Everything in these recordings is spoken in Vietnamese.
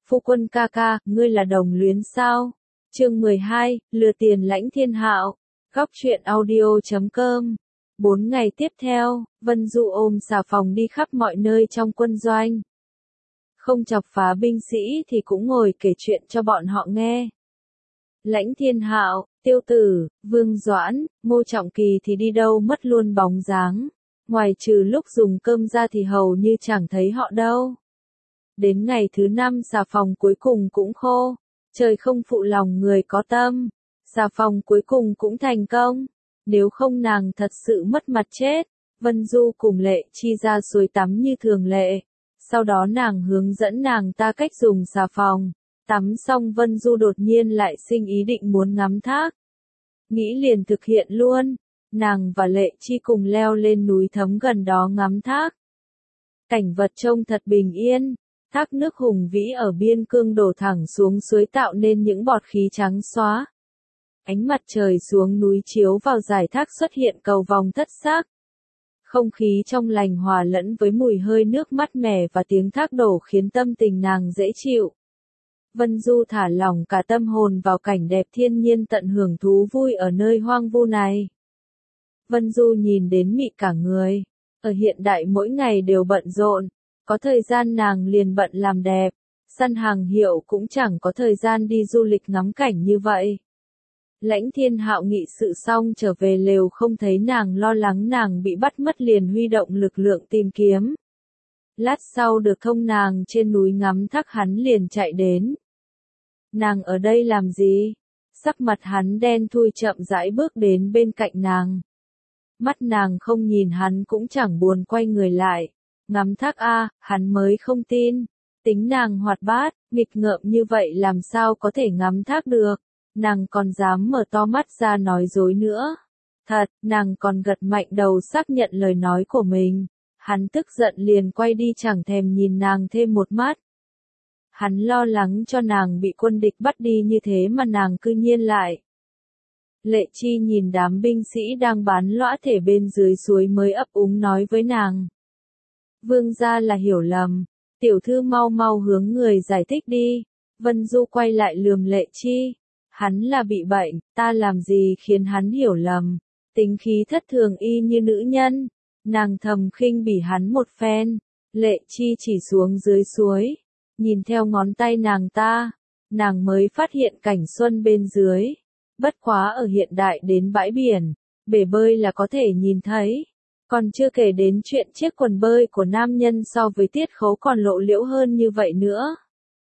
Phu quân ca ca, ngươi là đồng luyến sao? Chương 12, lừa tiền Lãnh Thiên Hạo. Góc truyện audio.com. 4 ngày tiếp theo, Vân Du ôm xà phòng đi khắp mọi nơi trong quân doanh. Không chọc phá binh sĩ thì cũng ngồi kể chuyện cho bọn họ nghe. Lãnh Thiên Hạo, Tiêu Tử, Vương Doãn, Ngô Trọng Kỳ thì đi đâu mất luôn bóng dáng. Ngoài trừ lúc dùng cơm ra thì hầu như chẳng thấy họ đâu. Đến ngày thứ 5 xà phòng cuối cùng cũng khô. Trời không phụ lòng người có tâm. Xà phòng cuối cùng cũng thành công. Nếu không nàng thật sự mất mặt chết. Vân Du cùng Lệ Chi ra suối tắm như thường lệ. Sau đó nàng hướng dẫn nàng ta cách dùng xà phòng. Tắm xong Vân Du đột nhiên lại sinh ý định muốn ngắm thác. Nghĩ liền thực hiện luôn. Nàng và Lệ Chi cùng leo lên núi Thấm gần đó ngắm thác. Cảnh vật trông thật bình yên. Thác nước hùng vĩ ở biên cương đổ thẳng xuống suối tạo nên những bọt khí trắng xóa. Ánh mặt trời xuống núi chiếu vào dải thác xuất hiện cầu vòng thất sắc. Không khí trong lành hòa lẫn với mùi hơi nước mát mẻ và tiếng thác đổ khiến tâm tình nàng dễ chịu. Vân Du thả lỏng cả tâm hồn vào cảnh đẹp thiên nhiên tận hưởng thú vui ở nơi hoang vu này. Vân Du nhìn đến mị cả người. Ở hiện đại mỗi ngày đều bận rộn. Có thời gian nàng liền bận làm đẹp. Săn hàng hiệu cũng chẳng có thời gian đi du lịch ngắm cảnh như vậy. Lãnh Thiên Hạo nghị sự xong trở về lều không thấy nàng, lo lắng nàng bị bắt mất liền huy động lực lượng tìm kiếm. Lát sau được thông nàng trên núi ngắm thác, hắn liền chạy đến. Nàng ở đây làm gì? Sắc mặt hắn đen thui, chậm rãi bước đến bên cạnh nàng. Mắt nàng không nhìn hắn cũng chẳng buồn quay người lại. Ngắm thác a, hắn mới không tin. Tính nàng hoạt bát, nghịch ngợm như vậy làm sao có thể ngắm thác được. Nàng còn dám mở to mắt ra nói dối nữa. Thật, nàng còn gật mạnh đầu xác nhận lời nói của mình. Hắn tức giận liền quay đi, chẳng thèm nhìn nàng thêm một mắt. Hắn lo lắng cho nàng bị quân địch bắt đi như thế mà nàng cư nhiên lại. Lệ Chi nhìn đám binh sĩ đang bán lõa thể bên dưới suối mới ấp úng nói với nàng. Vương gia là hiểu lầm. Tiểu thư mau mau hướng người giải thích đi. Vân Du quay lại lườm Lệ Chi. Hắn là bị bệnh, ta làm gì khiến hắn hiểu lầm. Tính khí thất thường y như nữ nhân. Nàng thầm khinh bỉ hắn một phen. Lệ Chi chỉ xuống dưới suối. Nhìn theo ngón tay nàng ta. Nàng mới phát hiện cảnh xuân bên dưới. Bất quá ở hiện đại đến bãi biển. Bể bơi là có thể nhìn thấy. Còn chưa kể đến chuyện chiếc quần bơi của nam nhân so với tiết khấu còn lộ liễu hơn như vậy nữa.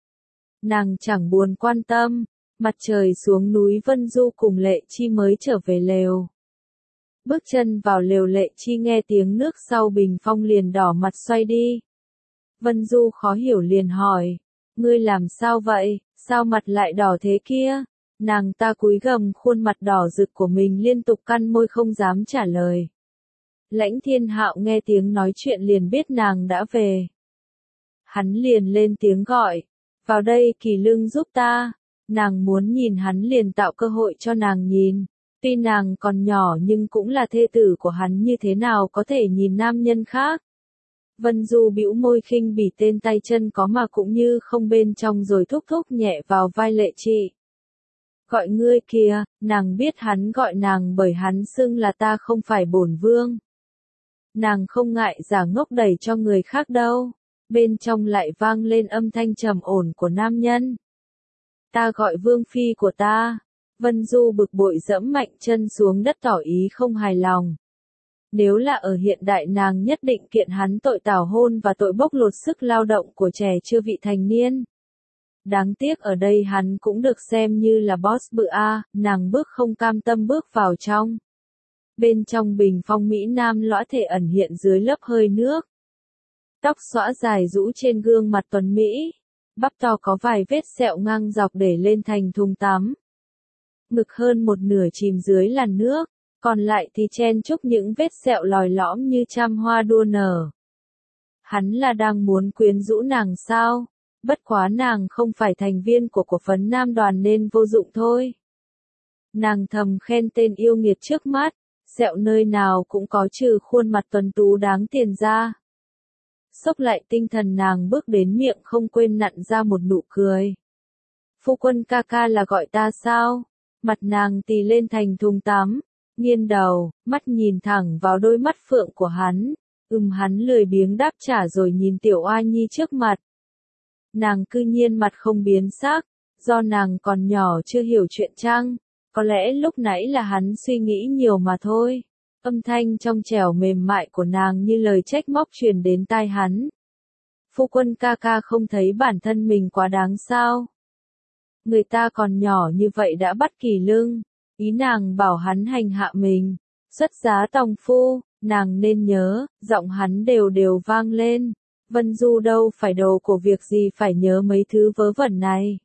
Nàng chẳng buồn quan tâm. Mặt trời xuống núi, Vân Du cùng Lệ Chi mới trở về lều. Bước chân vào lều, Lệ Chi nghe tiếng nước sau bình phong liền đỏ mặt xoay đi. Vân Du khó hiểu liền hỏi. Ngươi làm sao vậy, sao mặt lại đỏ thế kia? Nàng ta cúi gằm khuôn mặt đỏ rực của mình liên tục cắn môi không dám trả lời. Lãnh Thiên Hạo nghe tiếng nói chuyện liền biết nàng đã về. Hắn liền lên tiếng gọi. Vào đây Kỳ Lương giúp ta. Nàng muốn nhìn hắn liền tạo cơ hội cho nàng nhìn. Tuy nàng còn nhỏ nhưng cũng là thê tử của hắn, như thế nào có thể nhìn nam nhân khác. Vân Du bĩu môi khinh bỉ tên tay chân có mà cũng như không bên trong rồi thúc thúc nhẹ vào vai Lệ Chi. Gọi ngươi kìa, nàng biết hắn gọi nàng bởi hắn xưng là ta không phải bổn vương. Nàng không ngại giả ngốc đẩy cho người khác đâu. Bên trong lại vang lên âm thanh trầm ổn của nam nhân. Ta gọi vương phi của ta. Vân Du bực bội giẫm mạnh chân xuống đất tỏ ý không hài lòng. Nếu là ở hiện đại nàng nhất định kiện hắn tội tảo hôn và tội bóc lột sức lao động của trẻ chưa vị thành niên. Đáng tiếc ở đây hắn cũng được xem như là boss bự a, nàng bước không cam tâm bước vào trong. Bên trong bình phong Mỹ Nam lõa thể ẩn hiện dưới lớp hơi nước. Tóc xõa dài rũ trên gương mặt tuấn Mỹ. Bắp to có vài vết sẹo ngang dọc để lên thành thùng tắm. Ngực hơn một nửa chìm dưới làn nước, còn lại thì chen chúc những vết sẹo lòi lõm như trăm hoa đua nở. Hắn là đang muốn quyến rũ nàng sao? Bất quá nàng không phải thành viên của cổ phấn nam đoàn nên vô dụng thôi. Nàng thầm khen tên yêu nghiệt trước mắt, sẹo nơi nào cũng có trừ khuôn mặt tuấn tú đáng tiền ra. xốc lại tinh thần nàng bước đến miệng không quên nặn ra một nụ cười. Phu quân ca ca là gọi ta sao? Mặt nàng tì lên thành thùng tắm, nghiêng đầu, mắt nhìn thẳng vào đôi mắt phượng của hắn. Hắn lười biếng đáp trả rồi nhìn Tiểu Oa Nhi trước mặt. Nàng cư nhiên mặt không biến sắc, do nàng còn nhỏ chưa hiểu chuyện chăng? Có lẽ lúc nãy là hắn suy nghĩ nhiều mà thôi. Âm thanh trong trẻo mềm mại của nàng như lời trách móc truyền đến tai hắn. Phu quân ca ca không thấy bản thân mình quá đáng sao? Người ta còn nhỏ như vậy đã bắt kỳ lưng, ý nàng bảo hắn hành hạ mình, xuất giá tòng phu, nàng nên nhớ, giọng hắn đều đều vang lên. Vân Du đâu phải đồ của việc gì phải nhớ mấy thứ vớ vẩn này.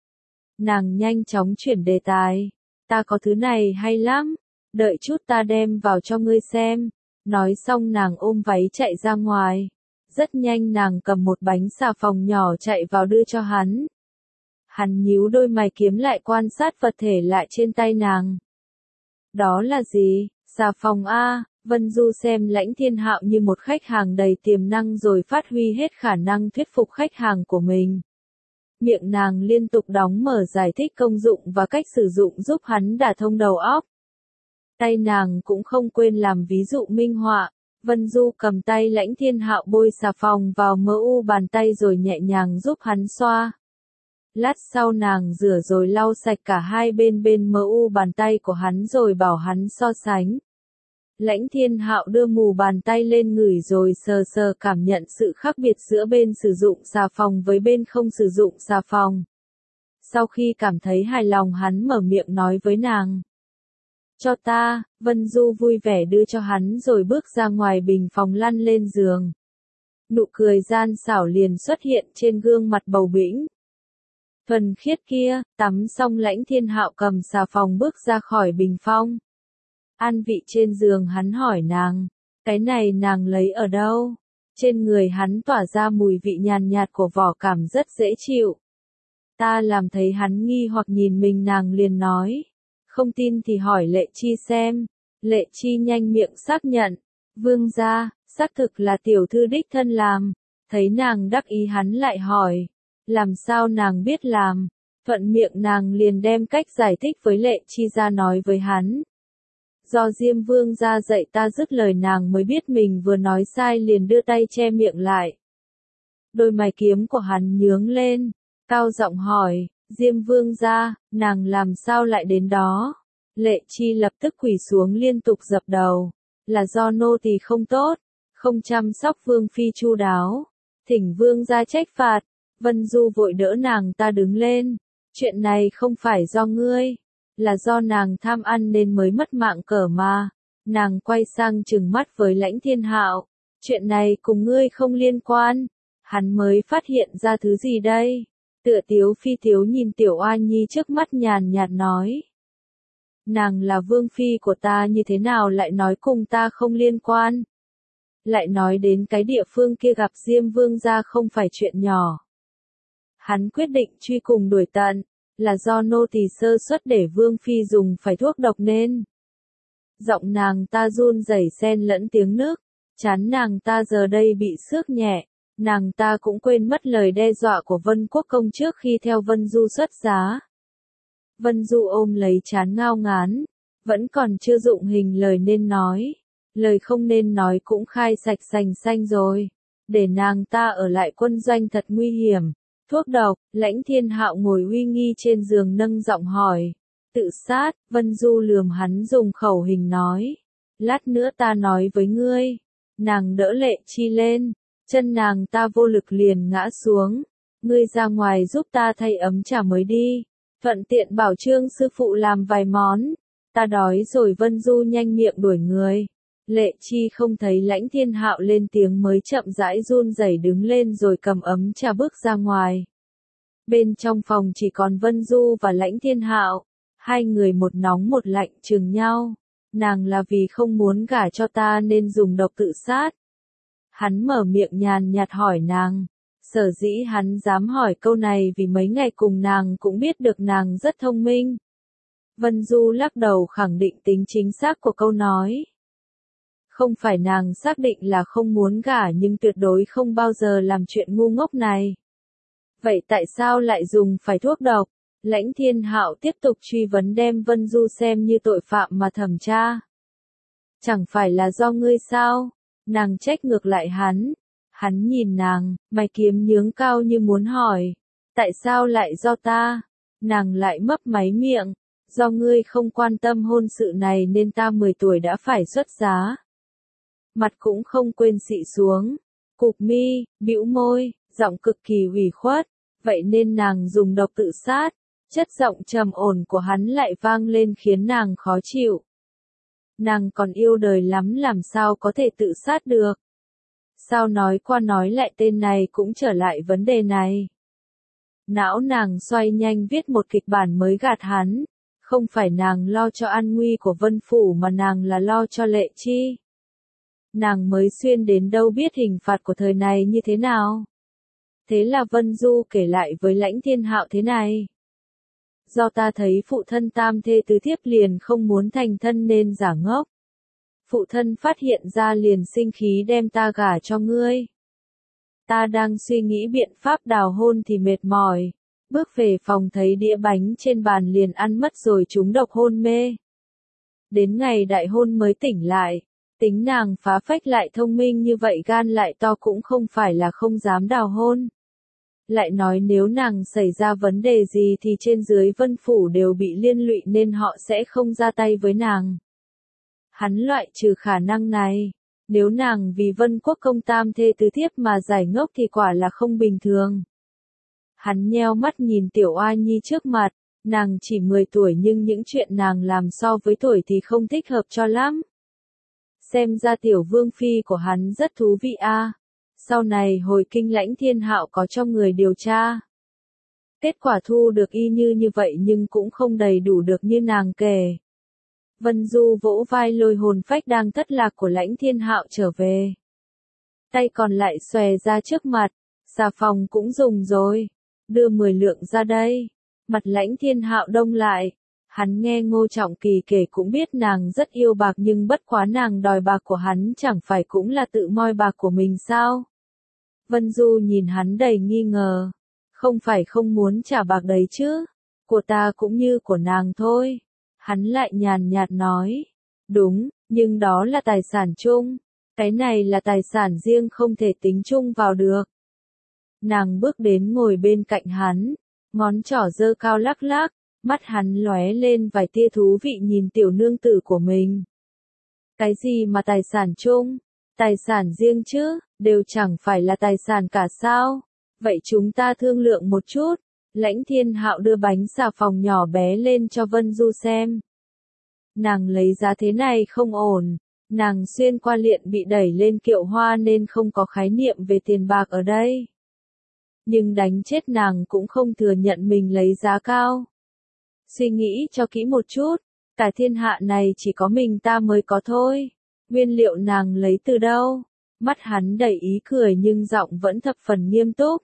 Nàng nhanh chóng chuyển đề tài, ta có thứ này hay lắm, đợi chút ta đem vào cho ngươi xem. Nói xong nàng ôm váy chạy ra ngoài. Rất nhanh nàng cầm một bánh xà phòng nhỏ chạy vào đưa cho hắn. Hắn nhíu đôi mày kiếm lại quan sát vật thể lại trên tay nàng. Đó là gì? Xà phòng a? Vân Du xem Lãnh Thiên Hạo như một khách hàng đầy tiềm năng rồi phát huy hết khả năng thuyết phục khách hàng của mình. Miệng nàng liên tục đóng mở giải thích công dụng và cách sử dụng giúp hắn đả thông đầu óc. Tay nàng cũng không quên làm ví dụ minh họa. Vân Du cầm tay Lãnh Thiên Hạo bôi xà phòng vào MU bàn tay rồi nhẹ nhàng giúp hắn xoa. Lát sau nàng rửa rồi lau sạch cả hai bên MU bàn tay của hắn rồi bảo hắn so sánh. Lãnh Thiên Hạo đưa mù bàn tay lên ngửi rồi sờ sờ cảm nhận sự khác biệt giữa bên sử dụng xà phòng với bên không sử dụng xà phòng. Sau khi cảm thấy hài lòng hắn mở miệng nói với nàng. Cho ta, Vân Du vui vẻ đưa cho hắn rồi bước ra ngoài bình phòng lăn lên giường. Nụ cười gian xảo liền xuất hiện trên gương mặt bầu bĩnh. Thuần khiết kia, tắm xong Lãnh Thiên Hạo cầm xà phòng bước ra khỏi bình phong. An vị trên giường hắn hỏi nàng, cái này nàng lấy ở đâu? Trên người hắn tỏa ra mùi vị nhàn nhạt của vỏ cảm rất dễ chịu. Ta làm thấy hắn nghi hoặc nhìn mình nàng liền nói. Không tin thì hỏi Lệ Chi xem. Lệ Chi nhanh miệng xác nhận. Vương gia, xác thực là tiểu thư đích thân làm. Thấy nàng đắc ý hắn lại hỏi. Làm sao nàng biết làm? Thuận miệng nàng liền đem cách giải thích với Lệ Chi ra nói với hắn. Do Diêm Vương gia dạy ta dứt lời nàng mới biết mình vừa nói sai liền đưa tay che miệng lại. Đôi mày kiếm của hắn nhướng lên, cao giọng hỏi, Diêm Vương gia, nàng làm sao lại đến đó? Lệ Chi lập tức quỳ xuống liên tục dập đầu, là do nô tỳ không tốt, không chăm sóc Vương phi chu đáo, thỉnh Vương gia trách phạt. Vân Du vội đỡ nàng ta đứng lên, chuyện này không phải do ngươi. Là do nàng tham ăn nên mới mất mạng cờ mà. Nàng quay sang trừng mắt với Lãnh Thiên Hạo. Chuyện này cùng ngươi không liên quan. Hắn mới phát hiện ra thứ gì đây? Tựa Tiếu Phi Tiếu nhìn Tiểu Oa Nhi trước mắt nhàn nhạt nói. Nàng là vương phi của ta như thế nào lại nói cùng ta không liên quan? Lại nói đến cái địa phương kia gặp Diêm Vương gia không phải chuyện nhỏ. Hắn quyết định truy cùng đuổi tận. Là do nô tỳ sơ suất để Vương phi dùng phải thuốc độc nên. Giọng nàng ta run rẩy xen lẫn tiếng nước, chán nàng ta giờ đây bị xước nhẹ, nàng ta cũng quên mất lời đe dọa của Vân Quốc công trước khi theo Vân Du xuất giá. Vân Du ôm lấy chán ngao ngán, vẫn còn chưa dụng hình lời nên nói, lời không nên nói cũng khai sạch sành xanh rồi, để nàng ta ở lại quân doanh thật nguy hiểm. Thuốc độc, Lãnh Thiên Hạo ngồi uy nghi trên giường nâng giọng hỏi. Tự sát, Vân Du lườm hắn dùng khẩu hình nói. Lát nữa ta nói với ngươi. Nàng đỡ Lệ Chi lên, chân nàng ta vô lực liền ngã xuống. Ngươi ra ngoài giúp ta thay ấm trà mới đi. Thuận tiện bảo Trương sư phụ làm vài món. Ta đói rồi. Vân Du nhanh miệng đuổi người. Lệ Chi không thấy Lãnh Thiên Hạo lên tiếng mới chậm rãi run rẩy đứng lên rồi cầm ấm trà bước ra ngoài. Bên trong phòng chỉ còn Vân Du và Lãnh Thiên Hạo, hai người một nóng một lạnh chừng nhau. Nàng là vì không muốn gả cho ta nên dùng độc tự sát. Hắn mở miệng nhàn nhạt hỏi nàng. Sở dĩ hắn dám hỏi câu này vì mấy ngày cùng nàng cũng biết được nàng rất thông minh. Vân Du lắc đầu khẳng định tính chính xác của câu nói. Không phải nàng xác định là không muốn gả nhưng tuyệt đối không bao giờ làm chuyện ngu ngốc này. Vậy tại sao lại dùng phải thuốc độc? Lãnh Thiên Hạo tiếp tục truy vấn đem Vân Du xem như tội phạm mà thẩm tra. Chẳng phải là do ngươi sao? Nàng trách ngược lại hắn. Hắn nhìn nàng, mày kiếm nhướng cao như muốn hỏi. Tại sao lại do ta? Nàng lại mấp máy miệng. Do ngươi không quan tâm hôn sự này nên ta 10 tuổi đã phải xuất giá. Mặt cũng không quên xị xuống. Cụp mi, bĩu môi, giọng cực kỳ ủy khuất. Vậy nên nàng dùng độc tự sát. Chất giọng trầm ổn của hắn lại vang lên khiến nàng khó chịu. Nàng còn yêu đời lắm làm sao có thể tự sát được. Sao nói qua nói lại tên này cũng trở lại vấn đề này. Não nàng xoay nhanh viết một kịch bản mới gạt hắn. Không phải nàng lo cho an nguy của Vân Phủ mà nàng là lo cho Lệ Chi. Nàng mới xuyên đến đâu biết hình phạt của thời này như thế nào. Thế là Vân Du kể lại với Lãnh Thiên Hạo thế này. Do ta thấy phụ thân tam thê tứ thiếp liền không muốn thành thân nên giả ngốc. Phụ thân phát hiện ra liền sinh khí đem ta gả cho ngươi. Ta đang suy nghĩ biện pháp đào hôn thì mệt mỏi. Bước về phòng thấy đĩa bánh trên bàn liền ăn mất rồi trúng độc hôn mê. Đến ngày đại hôn mới tỉnh lại. Tính nàng phá phách lại thông minh như vậy gan lại to cũng không phải là không dám đào hôn. Lại nói nếu nàng xảy ra vấn đề gì thì trên dưới Vân Phủ đều bị liên lụy nên họ sẽ không ra tay với nàng. Hắn loại trừ khả năng này. Nếu nàng vì Vân Quốc công tam thê tứ thiếp mà giải ngốc thì quả là không bình thường. Hắn nheo mắt nhìn Tiểu Oa Nhi trước mặt. Nàng chỉ 10 tuổi nhưng những chuyện nàng làm so với tuổi thì không thích hợp cho lắm. Xem ra Tiểu Vương Phi của hắn rất thú vị a. Sau này hồi kinh Lãnh Thiên Hạo có cho người điều tra. Kết quả thu được y như vậy nhưng cũng không đầy đủ được như nàng kể. Vân Du vỗ vai lôi hồn phách đang thất lạc của Lãnh Thiên Hạo trở về. Tay còn lại xòe ra trước mặt, xà phòng cũng dùng rồi. Đưa 10 lượng ra đây. Mặt Lãnh Thiên Hạo đông lại. Hắn nghe Ngô Trọng Kỳ kể cũng biết nàng rất yêu bạc nhưng bất quá nàng đòi bạc của hắn chẳng phải cũng là tự moi bạc của mình sao? Vân Du nhìn hắn đầy nghi ngờ. Không phải không muốn trả bạc đấy chứ. Của ta cũng như của nàng thôi. Hắn lại nhàn nhạt nói. Đúng, nhưng đó là tài sản chung. Cái này là tài sản riêng không thể tính chung vào được. Nàng bước đến ngồi bên cạnh hắn. Ngón trỏ giơ cao lắc lắc. Mắt hắn lóe lên vài tia thú vị nhìn tiểu nương tử của mình. Cái gì mà tài sản chung? Tài sản riêng chứ, đều chẳng phải là tài sản cả sao? Vậy chúng ta thương lượng một chút. Lãnh Thiên Hạo đưa bánh xà phòng nhỏ bé lên cho Vân Du xem. Nàng lấy giá thế này không ổn. Nàng xuyên qua liện bị đẩy lên kiệu hoa nên không có khái niệm về tiền bạc ở đây. Nhưng đánh chết nàng cũng không thừa nhận mình lấy giá cao. Suy nghĩ cho kỹ một chút, cả thiên hạ này chỉ có mình ta mới có thôi. Nguyên liệu nàng lấy từ đâu? Mắt hắn đầy ý cười nhưng giọng vẫn thập phần nghiêm túc.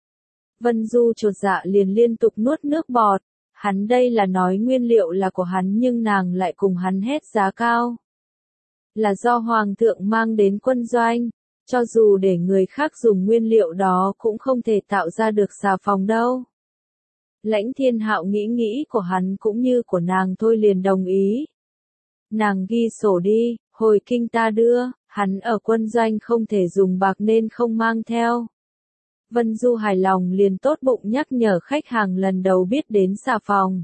Vân Du chột dạ liền liên tục nuốt nước bọt. Hắn đây là nói nguyên liệu là của hắn nhưng nàng lại cùng hắn hét giá cao. Là do Hoàng thượng mang đến quân doanh. Cho dù để người khác dùng nguyên liệu đó cũng không thể tạo ra được xà phòng đâu. Lãnh Thiên Hạo nghĩ của hắn cũng như của nàng thôi liền đồng ý. Nàng ghi sổ đi, hồi kinh ta đưa, hắn ở quân doanh không thể dùng bạc nên không mang theo. Vân Du hài lòng liền tốt bụng nhắc nhở khách hàng lần đầu biết đến xà phòng.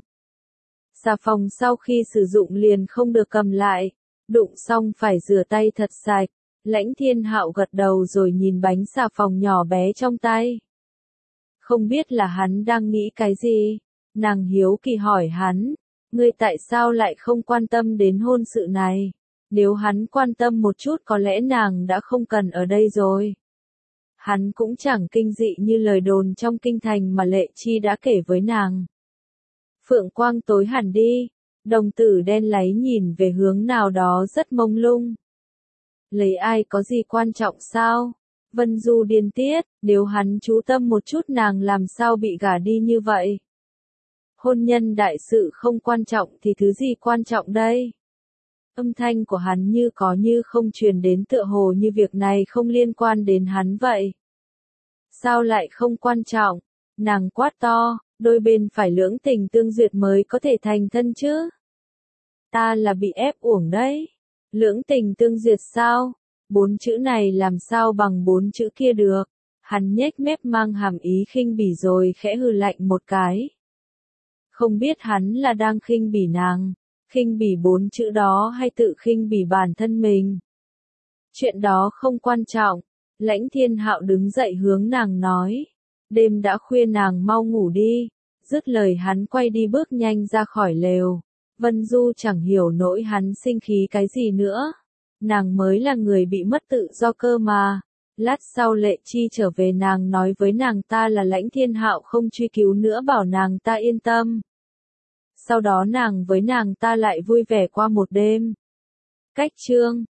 Xà phòng sau khi sử dụng liền không được cầm lại, đụng xong phải rửa tay thật sạch. Lãnh Thiên Hạo gật đầu rồi nhìn bánh xà phòng nhỏ bé trong tay. Không biết là hắn đang nghĩ cái gì? Nàng hiếu kỳ hỏi hắn, ngươi tại sao lại không quan tâm đến hôn sự này? Nếu hắn quan tâm một chút có lẽ nàng đã không cần ở đây rồi. Hắn cũng chẳng kinh dị như lời đồn trong kinh thành mà Lệ Chi đã kể với nàng. Phượng quang tối hẳn đi, đồng tử đen láy nhìn về hướng nào đó rất mông lung. Lấy ai có gì quan trọng sao? Vân Du điên tiết, nếu hắn chú tâm một chút nàng làm sao bị gả đi như vậy? Hôn nhân đại sự không quan trọng thì thứ gì quan trọng đây? Âm thanh của hắn như có như không truyền đến, tựa hồ như việc này không liên quan đến hắn vậy. Sao lại không quan trọng? Nàng quát to, đôi bên phải lưỡng tình tương duyệt mới có thể thành thân chứ. Ta là bị ép uổng đấy. Lưỡng tình tương duyệt sao? 4 chữ này làm sao bằng 4 chữ kia được? Hắn nhếch mép mang hàm ý khinh bỉ rồi khẽ hừ lạnh một cái. Không biết hắn là đang khinh bỉ nàng, khinh bỉ 4 chữ đó hay tự khinh bỉ bản thân mình. Chuyện đó không quan trọng. Lãnh Thiên Hạo đứng dậy hướng nàng nói. Đêm đã khuya, nàng mau ngủ đi. Dứt lời hắn quay đi bước nhanh ra khỏi lều. Vân Du chẳng hiểu nỗi hắn sinh khí cái gì nữa. Nàng mới là người bị mất tự do cơ mà. Lát sau Lệ Chi trở về, nàng nói với nàng ta là Lãnh Thiên Hạo không truy cứu nữa, bảo nàng ta yên tâm. Sau đó nàng với nàng ta lại vui vẻ qua một đêm. Cách chương